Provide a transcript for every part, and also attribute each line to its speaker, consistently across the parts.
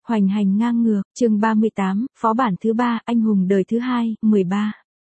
Speaker 1: Hoành hành ngang ngược, chương 38, phó bản thứ 3, anh hùng đời thứ 2, 13.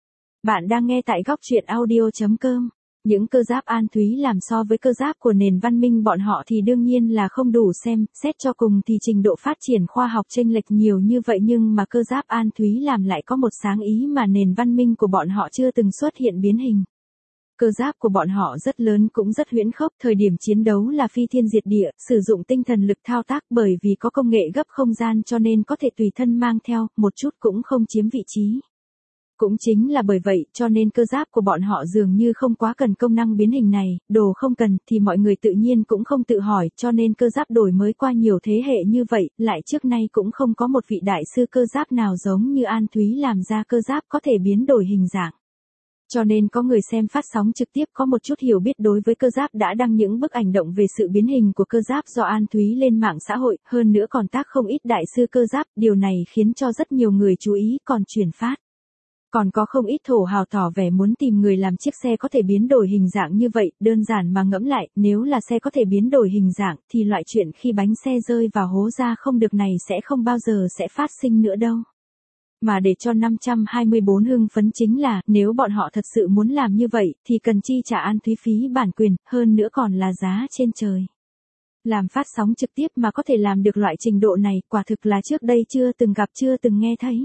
Speaker 1: Bạn đang nghe tại góc truyện audio.com. Những cơ giáp An Thúy làm so với cơ giáp của nền văn minh bọn họ thì đương nhiên là không đủ xem, xét cho cùng thì trình độ phát triển khoa học chênh lệch nhiều như vậy nhưng mà cơ giáp An Thúy làm lại có một sáng ý mà nền văn minh của bọn họ chưa từng xuất hiện biến hình. Cơ giáp của bọn họ rất lớn cũng rất huyễn khốc, thời điểm chiến đấu là phi thiên diệt địa, sử dụng tinh thần lực thao tác bởi vì có công nghệ gấp không gian cho nên có thể tùy thân mang theo, một chút cũng không chiếm vị trí. Cũng chính là bởi vậy cho nên cơ giáp của bọn họ dường như không quá cần công năng biến hình này, đồ không cần thì mọi người tự nhiên cũng không tự hỏi cho nên cơ giáp đổi mới qua nhiều thế hệ như vậy, lại trước nay cũng không có một vị đại sư cơ giáp nào giống như An Thúy làm ra cơ giáp có thể biến đổi hình dạng. Cho nên có người xem phát sóng trực tiếp có một chút hiểu biết đối với cơ giáp đã đăng những bức ảnh động về sự biến hình của cơ giáp do An Thúy lên mạng xã hội, hơn nữa còn tác không ít đại sư cơ giáp, điều này khiến cho rất nhiều người chú ý còn chuyển phát. Còn có không ít thổ hào tỏ vẻ muốn tìm người làm chiếc xe có thể biến đổi hình dạng như vậy, đơn giản mà ngẫm lại, nếu là xe có thể biến đổi hình dạng thì loại chuyện khi bánh xe rơi vào hố ra không được này sẽ không bao giờ sẽ phát sinh nữa đâu. Mà để cho 524 hưng phấn chính là, nếu bọn họ thật sự muốn làm như vậy, thì cần chi trả An Thúy phí bản quyền, hơn nữa còn là giá trên trời. Làm phát sóng trực tiếp mà có thể làm được loại trình độ này, quả thực là trước đây chưa từng gặp chưa từng nghe thấy.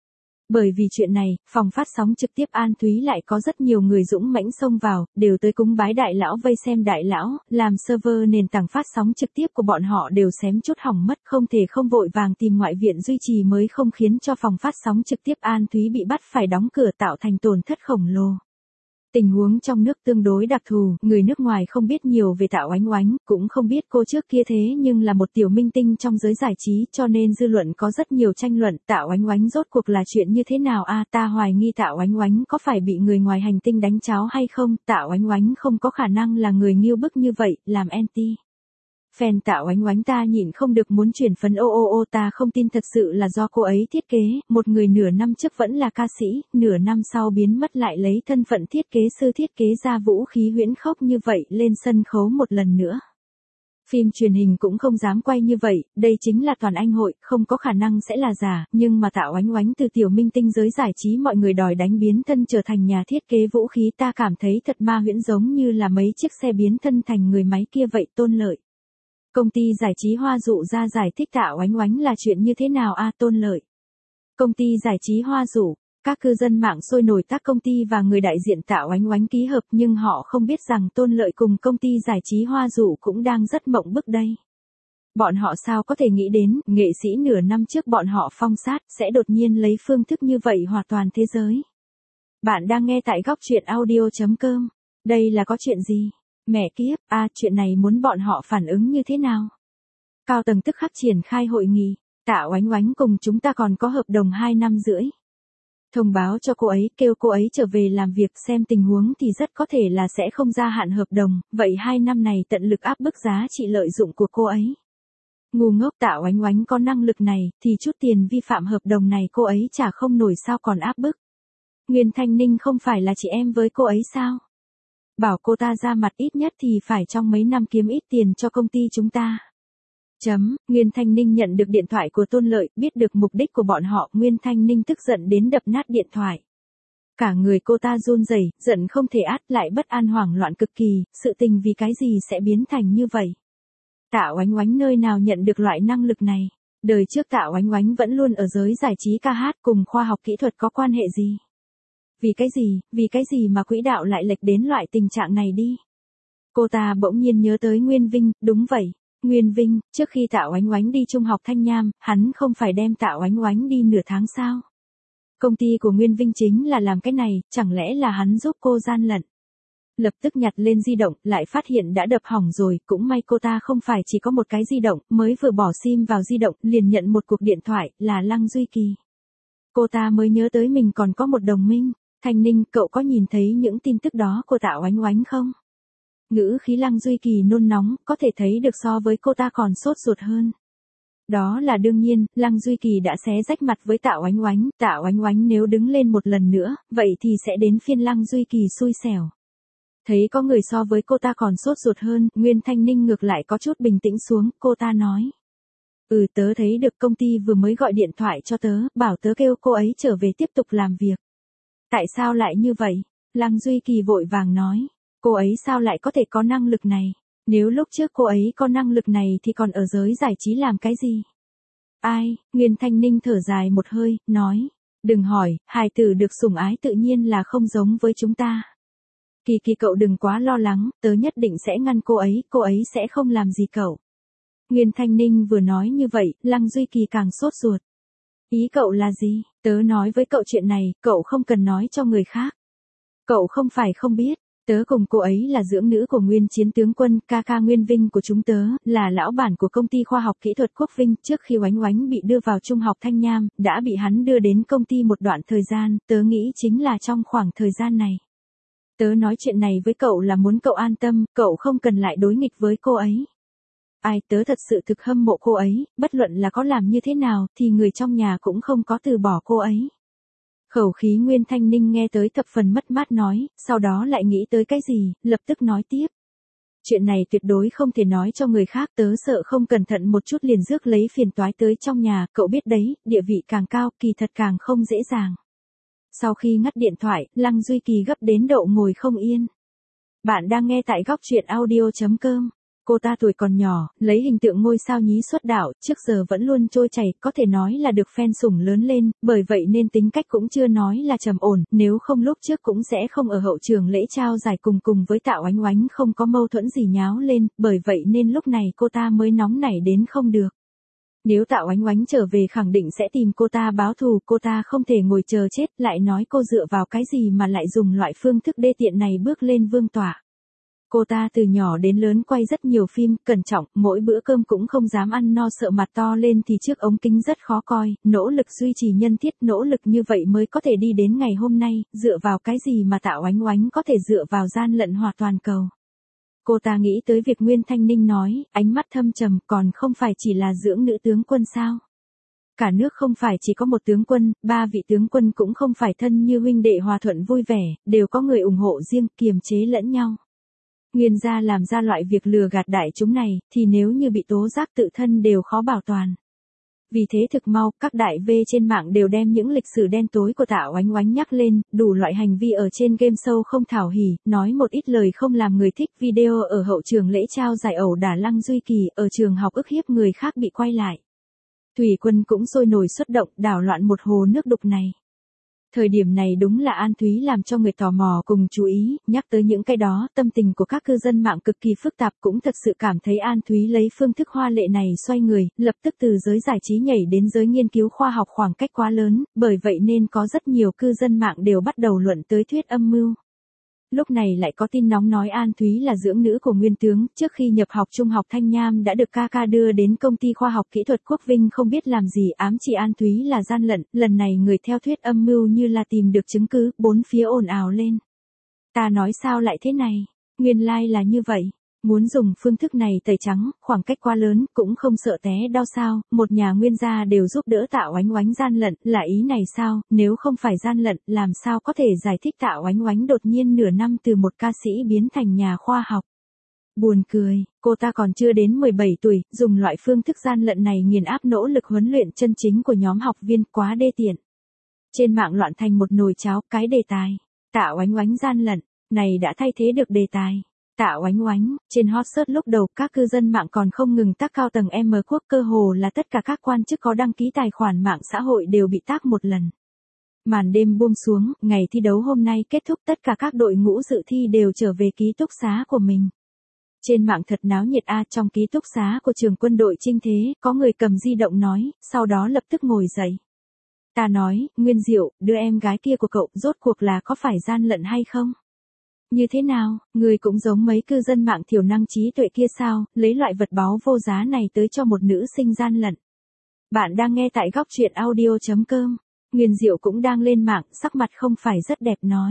Speaker 1: Bởi vì chuyện này, phòng phát sóng trực tiếp An Thúy lại có rất nhiều người dũng mãnh xông vào, đều tới cúng bái đại lão vây xem đại lão, làm server nền tảng phát sóng trực tiếp của bọn họ đều xém chút hỏng mất, không thể không vội vàng tìm ngoại viện duy trì mới không khiến cho phòng phát sóng trực tiếp An Thúy bị bắt phải đóng cửa tạo thành tổn thất khổng lồ. Tình huống trong nước tương đối đặc thù, người nước ngoài không biết nhiều về Tạ Oánh Oánh, cũng không biết cô trước kia thế nhưng là một tiểu minh tinh trong giới giải trí cho nên dư luận có rất nhiều tranh luận Tạ Oánh Oánh rốt cuộc là chuyện như thế nào ta hoài nghi Tạ Oánh Oánh có phải bị người ngoài hành tinh đánh cháo hay không, Tạ Oánh Oánh không có khả năng là người nghiêu bức như vậy, làm anti. Fan Tạ Oánh Oánh ta nhịn không được muốn chuyển phấn ta không tin thật sự là do cô ấy thiết kế, một người nửa năm trước vẫn là ca sĩ, nửa năm sau biến mất lại lấy thân phận thiết kế sư thiết kế ra vũ khí huyễn khốc như vậy lên sân khấu một lần nữa. Phim truyền hình cũng không dám quay như vậy, đây chính là toàn anh hội, không có khả năng sẽ là giả, nhưng mà Tạ Oánh Oánh từ tiểu minh tinh giới giải trí mọi người đòi đánh biến thân trở thành nhà thiết kế vũ khí ta cảm thấy thật ma huyễn giống như là mấy chiếc xe biến thân thành người máy kia vậy Tôn Lợi. Công ty giải trí Hoa Dụ ra giải thích Tạ Oánh Oánh là chuyện như thế nào Tôn Lợi. Công ty giải trí Hoa Dụ, các cư dân mạng sôi nổi tác công ty và người đại diện Tạ Oánh Oánh ký hợp nhưng họ không biết rằng Tôn Lợi cùng công ty giải trí Hoa Dụ cũng đang rất mộng bức đây. Bọn họ sao có thể nghĩ đến, nghệ sĩ nửa năm trước bọn họ phong sát, sẽ đột nhiên lấy phương thức như vậy hòa toàn thế giới. Bạn đang nghe tại góc truyện audio.com. Đây là có chuyện gì? Mẹ kiếp, chuyện này muốn bọn họ phản ứng như thế nào? Cao tầng tức khắc triển khai hội nghị, Tạ Oánh Oánh cùng chúng ta còn có hợp đồng 2 năm rưỡi. Thông báo cho cô ấy, kêu cô ấy trở về làm việc xem tình huống thì rất có thể là sẽ không gia hạn hợp đồng, vậy 2 năm này tận lực áp bức giá trị lợi dụng của cô ấy. Ngu ngốc Tạ Oánh Oánh có năng lực này, thì chút tiền vi phạm hợp đồng này cô ấy trả không nổi sao còn áp bức. Nguyên Thanh Ninh không phải là chị em với cô ấy sao? Bảo cô ta ra mặt ít nhất thì phải trong mấy năm kiếm ít tiền cho công ty chúng ta. Nguyên Thanh Ninh nhận được điện thoại của Tôn Lợi, biết được mục đích của bọn họ, Nguyên Thanh Ninh tức giận đến đập nát điện thoại. Cả người cô ta run rẩy, giận không thể át lại bất an hoảng loạn cực kỳ, sự tình vì cái gì sẽ biến thành như vậy. Tạ Oánh Oánh nơi nào nhận được loại năng lực này, đời trước Tạ Oánh Oánh vẫn luôn ở giới giải trí ca hát cùng khoa học kỹ thuật có quan hệ gì. Vì cái gì mà quỹ đạo lại lệch đến loại tình trạng này đi. Cô ta bỗng nhiên nhớ tới Nguyên Vinh, đúng vậy, Nguyên Vinh, trước khi Tạ Oánh Oánh đi trung học Thanh Nham, hắn không phải đem Tạ Oánh Oánh đi nửa tháng sao? Công ty của Nguyên Vinh chính là làm cái này, chẳng lẽ là hắn giúp cô gian lận? Lập tức nhặt lên di động, lại phát hiện đã đập hỏng rồi, cũng may cô ta không phải chỉ có một cái di động, mới vừa bỏ sim vào di động, liền nhận một cuộc điện thoại, là Lăng Duy Kỳ. Cô ta mới nhớ tới mình còn có một đồng minh. Thanh Ninh, cậu có nhìn thấy những tin tức đó của Tạ Oánh Oánh không? Ngữ khí Lăng Duy Kỳ nôn nóng, có thể thấy được so với cô ta còn sốt ruột hơn. Đó là đương nhiên, Lăng Duy Kỳ đã xé rách mặt với Tạ Oánh Oánh nếu đứng lên một lần nữa, vậy thì sẽ đến phiên Lăng Duy Kỳ xui xẻo. Thấy có người so với cô ta còn sốt ruột hơn, Nguyên Thanh Ninh ngược lại có chút bình tĩnh xuống, cô ta nói. Tớ thấy được công ty vừa mới gọi điện thoại cho tớ, bảo tớ kêu cô ấy trở về tiếp tục làm việc. Tại sao lại như vậy? Lăng Duy Kỳ vội vàng nói. Cô ấy sao lại có thể có năng lực này? Nếu lúc trước cô ấy có năng lực này thì còn ở giới giải trí làm cái gì? Ai? Nguyên Thanh Ninh thở dài một hơi, nói. Đừng hỏi, hài tử được sủng ái tự nhiên là không giống với chúng ta. Kỳ Kỳ cậu đừng quá lo lắng, tớ nhất định sẽ ngăn cô ấy sẽ không làm gì cậu. Nguyên Thanh Ninh vừa nói như vậy, Lăng Duy Kỳ càng sốt ruột. Ý cậu là gì? Tớ nói với cậu chuyện này, cậu không cần nói cho người khác. Cậu không phải không biết, tớ cùng cô ấy là dưỡng nữ của Nguyên Chiến tướng quân, ca ca Nguyên Vinh của chúng tớ, là lão bản của công ty khoa học kỹ thuật Quốc Vinh. Trước khi Oánh Oánh bị đưa vào trung học Thanh Nham, đã bị hắn đưa đến công ty một đoạn thời gian, tớ nghĩ chính là trong khoảng thời gian này. Tớ nói chuyện này với cậu là muốn cậu an tâm, cậu không cần lại đối nghịch với cô ấy. Tớ thật sự thực hâm mộ cô ấy, bất luận là có làm như thế nào, thì người trong nhà cũng không có từ bỏ cô ấy. Khẩu khí Nguyên Thanh Ninh nghe tới thập phần mất mát nói, sau đó lại nghĩ tới cái gì, lập tức nói tiếp. Chuyện này tuyệt đối không thể nói cho người khác, tớ sợ không cẩn thận một chút liền rước lấy phiền toái tới trong nhà, cậu biết đấy, địa vị càng cao, kỳ thật càng không dễ dàng. Sau khi ngắt điện thoại, Lăng Duy Kỳ gấp đến độ ngồi không yên. Bạn đang nghe tại góc truyện audio.com. Cô ta tuổi còn nhỏ, lấy hình tượng ngôi sao nhí xuất đạo, trước giờ vẫn luôn trôi chảy, có thể nói là được fan sủng lớn lên, bởi vậy nên tính cách cũng chưa nói là trầm ổn, nếu không lúc trước cũng sẽ không ở hậu trường lễ trao giải cùng với Tạ Oánh Oánh không có mâu thuẫn gì nháo lên, bởi vậy nên lúc này cô ta mới nóng nảy đến không được. Nếu Tạ Oánh Oánh trở về khẳng định sẽ tìm cô ta báo thù, cô ta không thể ngồi chờ chết, lại nói cô dựa vào cái gì mà lại dùng loại phương thức đê tiện này bước lên vương tọa. Cô ta từ nhỏ đến lớn quay rất nhiều phim, cẩn trọng, mỗi bữa cơm cũng không dám ăn no sợ mặt to lên thì trước ống kính rất khó coi, nỗ lực duy trì nhân thiết, nỗ lực như vậy mới có thể đi đến ngày hôm nay, dựa vào cái gì mà Tạ Oánh Oánh có thể dựa vào gian lận hòa toàn cầu. Cô ta nghĩ tới việc Nguyên Thanh Ninh nói, ánh mắt thâm trầm, còn không phải chỉ là dưỡng nữ tướng quân sao? Cả nước không phải chỉ có một tướng quân, 3 vị tướng quân cũng không phải thân như huynh đệ hòa thuận vui vẻ, đều có người ủng hộ riêng, kiềm chế lẫn nhau. Nguyên gia làm ra loại việc lừa gạt đại chúng này, thì nếu như bị tố giác tự thân đều khó bảo toàn. Vì thế thực mau, các đại V trên mạng đều đem những lịch sử đen tối của Tạ Oánh Oánh nhắc lên, đủ loại hành vi ở trên game show không thảo hỉ, nói một ít lời không làm người thích, video ở hậu trường lễ trao giải ẩu đả Lăng Duy Kỳ, ở trường học ức hiếp người khác bị quay lại. Thủy Quân cũng sôi nổi xuất động, đảo loạn một hồ nước đục này. Thời điểm này đúng là An Thúy làm cho người tò mò cùng chú ý, nhắc tới những cái đó, tâm tình của các cư dân mạng cực kỳ phức tạp, cũng thật sự cảm thấy An Thúy lấy phương thức hoa lệ này xoay người, lập tức từ giới giải trí nhảy đến giới nghiên cứu khoa học khoảng cách quá lớn, bởi vậy nên có rất nhiều cư dân mạng đều bắt đầu luận tới thuyết âm mưu. Lúc này lại có tin nóng nói An Thúy là dưỡng nữ của Nguyên tướng, trước khi nhập học trung học Thanh Nham đã được ca ca đưa đến công ty khoa học kỹ thuật Quốc Vinh không biết làm gì ám chỉ An Thúy là gian lận, lần này người theo thuyết âm mưu như là tìm được chứng cứ, bốn phía ồn ào lên. Ta nói sao lại thế này, nguyên lai là như vậy. Muốn dùng phương thức này tẩy trắng, khoảng cách quá lớn, cũng không sợ té đau sao, một nhà Nguyên gia đều giúp đỡ Tạ Oánh Oánh gian lận, là ý này sao, nếu không phải gian lận, làm sao có thể giải thích Tạ Oánh Oánh đột nhiên nửa năm từ một ca sĩ biến thành nhà khoa học. Buồn cười, cô ta còn chưa đến 17 tuổi, dùng loại phương thức gian lận này nghiền áp nỗ lực huấn luyện chân chính của nhóm học viên, quá đê tiện. Trên mạng loạn thành một nồi cháo, cái đề tài, Tạ Oánh Oánh gian lận, này đã thay thế được đề tài. Tạ Oánh Oánh, trên hot search lúc đầu các cư dân mạng còn không ngừng tag cao tầng M quốc, cơ hồ là tất cả các quan chức có đăng ký tài khoản mạng xã hội đều bị tag một lần. Màn đêm buông xuống, ngày thi đấu hôm nay kết thúc, tất cả các đội ngũ dự thi đều trở về ký túc xá của mình. Trên mạng thật náo nhiệt trong ký túc xá của trường quân đội Trinh Thế, có người cầm di động nói, sau đó lập tức ngồi dậy. Ta nói, Nguyên Diệu, đứa em gái kia của cậu, rốt cuộc là có phải gian lận hay không? Như thế nào, người cũng giống mấy cư dân mạng thiểu năng trí tuệ kia sao, lấy loại vật báu vô giá này tới cho một nữ sinh gian lận. Bạn đang nghe tại góc truyện audio.com. Nguyên Diệu cũng đang lên mạng, sắc mặt không phải rất đẹp nói.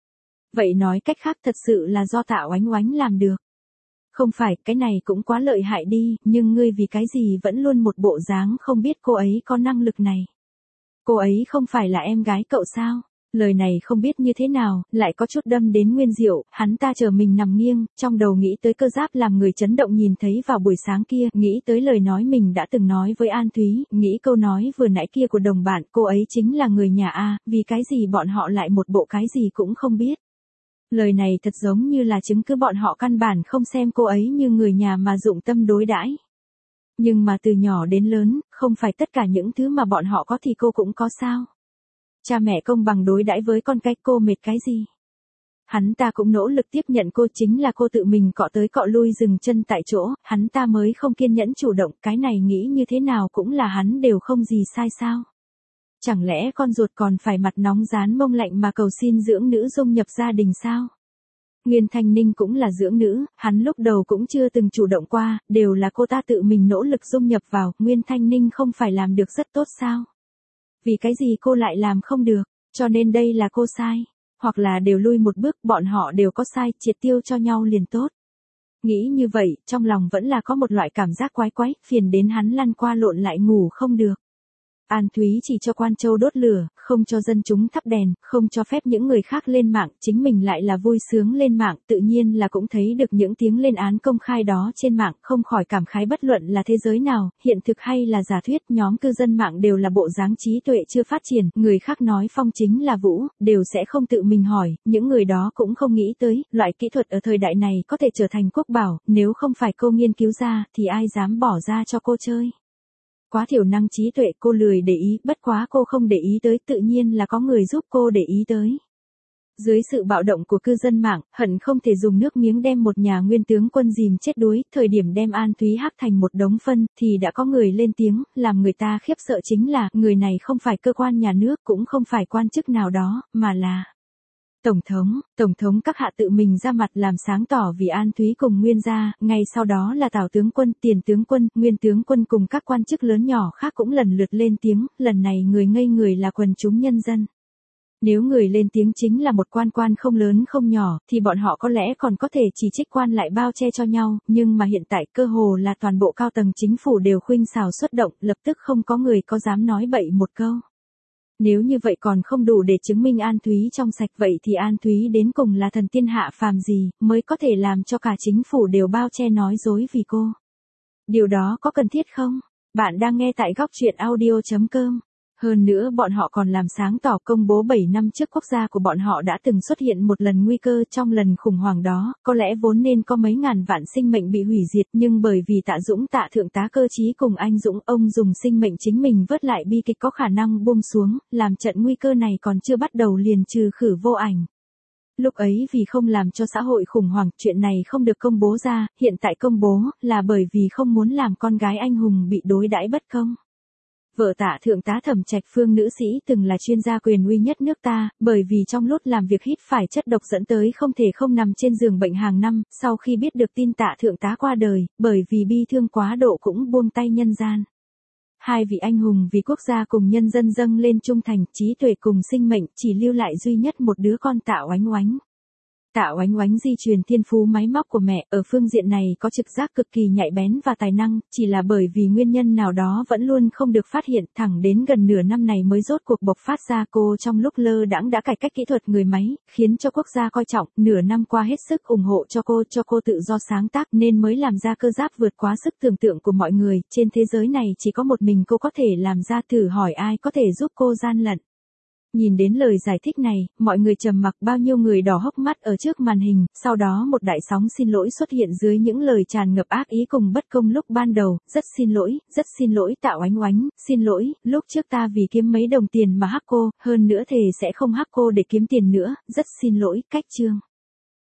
Speaker 1: Vậy nói cách khác thật sự là do Tạ Oánh Oánh làm được. Không phải, cái này cũng quá lợi hại đi, nhưng ngươi vì cái gì vẫn luôn một bộ dáng không biết cô ấy có năng lực này. Cô ấy không phải là em gái cậu sao? Lời này không biết như thế nào, lại có chút đâm đến Nguyên Diệu, hắn ta chờ mình nằm nghiêng, trong đầu nghĩ tới Cơ Giáp làm người chấn động nhìn thấy vào buổi sáng kia, nghĩ tới lời nói mình đã từng nói với An Thúy, nghĩ câu nói vừa nãy kia của đồng bạn, cô ấy chính là người nhà A, vì cái gì bọn họ lại một bộ cái gì cũng không biết. Lời này thật giống như là chứng cứ bọn họ căn bản không xem cô ấy như người nhà mà dụng tâm đối đãi. Nhưng mà từ nhỏ đến lớn, không phải tất cả những thứ mà bọn họ có thì cô cũng có sao. Cha mẹ công bằng đối đãi với con cái, cô mệt cái gì? Hắn ta cũng nỗ lực tiếp nhận cô, chính là cô tự mình cọ tới cọ lui dừng chân tại chỗ, hắn ta mới không kiên nhẫn chủ động, cái này nghĩ như thế nào cũng là hắn đều không gì sai sao. Chẳng lẽ con ruột còn phải mặt nóng rán mông lạnh mà cầu xin dưỡng nữ dung nhập gia đình sao? Nguyên Thanh Ninh cũng là dưỡng nữ, hắn lúc đầu cũng chưa từng chủ động qua, đều là cô ta tự mình nỗ lực dung nhập vào, Nguyên Thanh Ninh không phải làm được rất tốt sao? Vì cái gì cô lại làm không được, cho nên đây là cô sai, hoặc là đều lui một bước, bọn họ đều có sai, triệt tiêu cho nhau liền tốt. Nghĩ như vậy, trong lòng vẫn là có một loại cảm giác quái quái, phiền đến hắn lăn qua lộn lại ngủ không được. An Thúy chỉ cho Quan Châu đốt lửa, không cho dân chúng thắp đèn, không cho phép những người khác lên mạng, chính mình lại là vui sướng lên mạng, tự nhiên là cũng thấy được những tiếng lên án công khai đó trên mạng, không khỏi cảm khái bất luận là thế giới nào, hiện thực hay là giả thuyết, nhóm cư dân mạng đều là bộ dáng trí tuệ chưa phát triển, người khác nói phong chính là vũ, đều sẽ không tự mình hỏi, những người đó cũng không nghĩ tới, loại kỹ thuật ở thời đại này có thể trở thành quốc bảo, nếu không phải cô nghiên cứu ra, thì ai dám bỏ ra cho cô chơi. Quá thiểu năng trí tuệ cô lười để ý, bất quá cô không để ý tới, tự nhiên là có người giúp cô để ý tới. Dưới sự bạo động của cư dân mạng, hận không thể dùng nước miếng đem một nhà nguyên tướng quân dìm chết đuối, thời điểm đem An Thúy hắc thành một đống phân, thì đã có người lên tiếng, làm người ta khiếp sợ chính là, người này không phải cơ quan nhà nước, cũng không phải quan chức nào đó, mà là Tổng thống các hạ tự mình ra mặt làm sáng tỏ vì An Thúy cùng Nguyên gia, ngay sau đó là Tào tướng quân, Tiền tướng quân, Nguyên tướng quân cùng các quan chức lớn nhỏ khác cũng lần lượt lên tiếng, lần này người ngây người là quần chúng nhân dân. Nếu người lên tiếng chính là một quan không lớn không nhỏ, thì bọn họ có lẽ còn có thể chỉ trích quan lại bao che cho nhau, nhưng mà hiện tại cơ hồ là toàn bộ cao tầng chính phủ đều khuynh xào xuất động, lập tức không có người có dám nói bậy một câu. Nếu như vậy còn không đủ để chứng minh An Thúy trong sạch, vậy thì An Thúy đến cùng là thần tiên hạ phàm gì, mới có thể làm cho cả chính phủ đều bao che nói dối vì cô. Điều đó có cần thiết không? Bạn đang nghe tại góc truyện audio.com. Hơn nữa bọn họ còn làm sáng tỏ công bố 7 năm trước quốc gia của bọn họ đã từng xuất hiện một lần nguy cơ, trong lần khủng hoảng đó, có lẽ vốn nên có mấy ngàn vạn sinh mệnh bị hủy diệt, nhưng bởi vì Tạ Dũng Tạ thượng tá cơ trí cùng anh Dũng, ông dùng sinh mệnh chính mình vớt lại bi kịch có khả năng buông xuống, làm trận nguy cơ này còn chưa bắt đầu liền trừ khử vô ảnh. Lúc ấy vì không làm cho xã hội khủng hoảng, chuyện này không được công bố ra, hiện tại công bố, là bởi vì không muốn làm con gái anh hùng bị đối đãi bất công. Vợ Tạ thượng tá Thẩm Trạch Phương nữ sĩ từng là chuyên gia quyền uy nhất nước ta, bởi vì trong lúc làm việc hít phải chất độc dẫn tới không thể không nằm trên giường bệnh hàng năm, sau khi biết được tin Tạ thượng tá qua đời, bởi vì bi thương quá độ cũng buông tay nhân gian. Hai vị anh hùng vì quốc gia cùng nhân dân dâng lên trung thành, trí tuệ cùng sinh mệnh, chỉ lưu lại duy nhất một đứa con Tạ Oánh Oánh. Tạ Oánh Oánh di truyền thiên phú máy móc của mẹ, ở phương diện này có trực giác cực kỳ nhạy bén và tài năng, chỉ là bởi vì nguyên nhân nào đó vẫn luôn không được phát hiện, thẳng đến gần nửa năm này mới rốt cuộc bộc phát ra. Cô trong lúc lơ đãng đã cải cách kỹ thuật người máy, khiến cho quốc gia coi trọng, nửa năm qua hết sức ủng hộ cho cô tự do sáng tác nên mới làm ra cơ giáp vượt quá sức tưởng tượng của mọi người, trên thế giới này chỉ có một mình cô có thể làm ra, thử hỏi ai có thể giúp cô gian lận. Nhìn đến lời giải thích này, mọi người trầm mặc, bao nhiêu người đỏ hốc mắt ở trước màn hình, sau đó một đại sóng xin lỗi xuất hiện dưới những lời tràn ngập ác ý cùng bất công lúc ban đầu, rất xin lỗi Tạ Oánh Oánh, xin lỗi, lúc trước ta vì kiếm mấy đồng tiền mà hắc cô, hơn nữa thề sẽ không hắc cô để kiếm tiền nữa, rất xin lỗi, cách chương.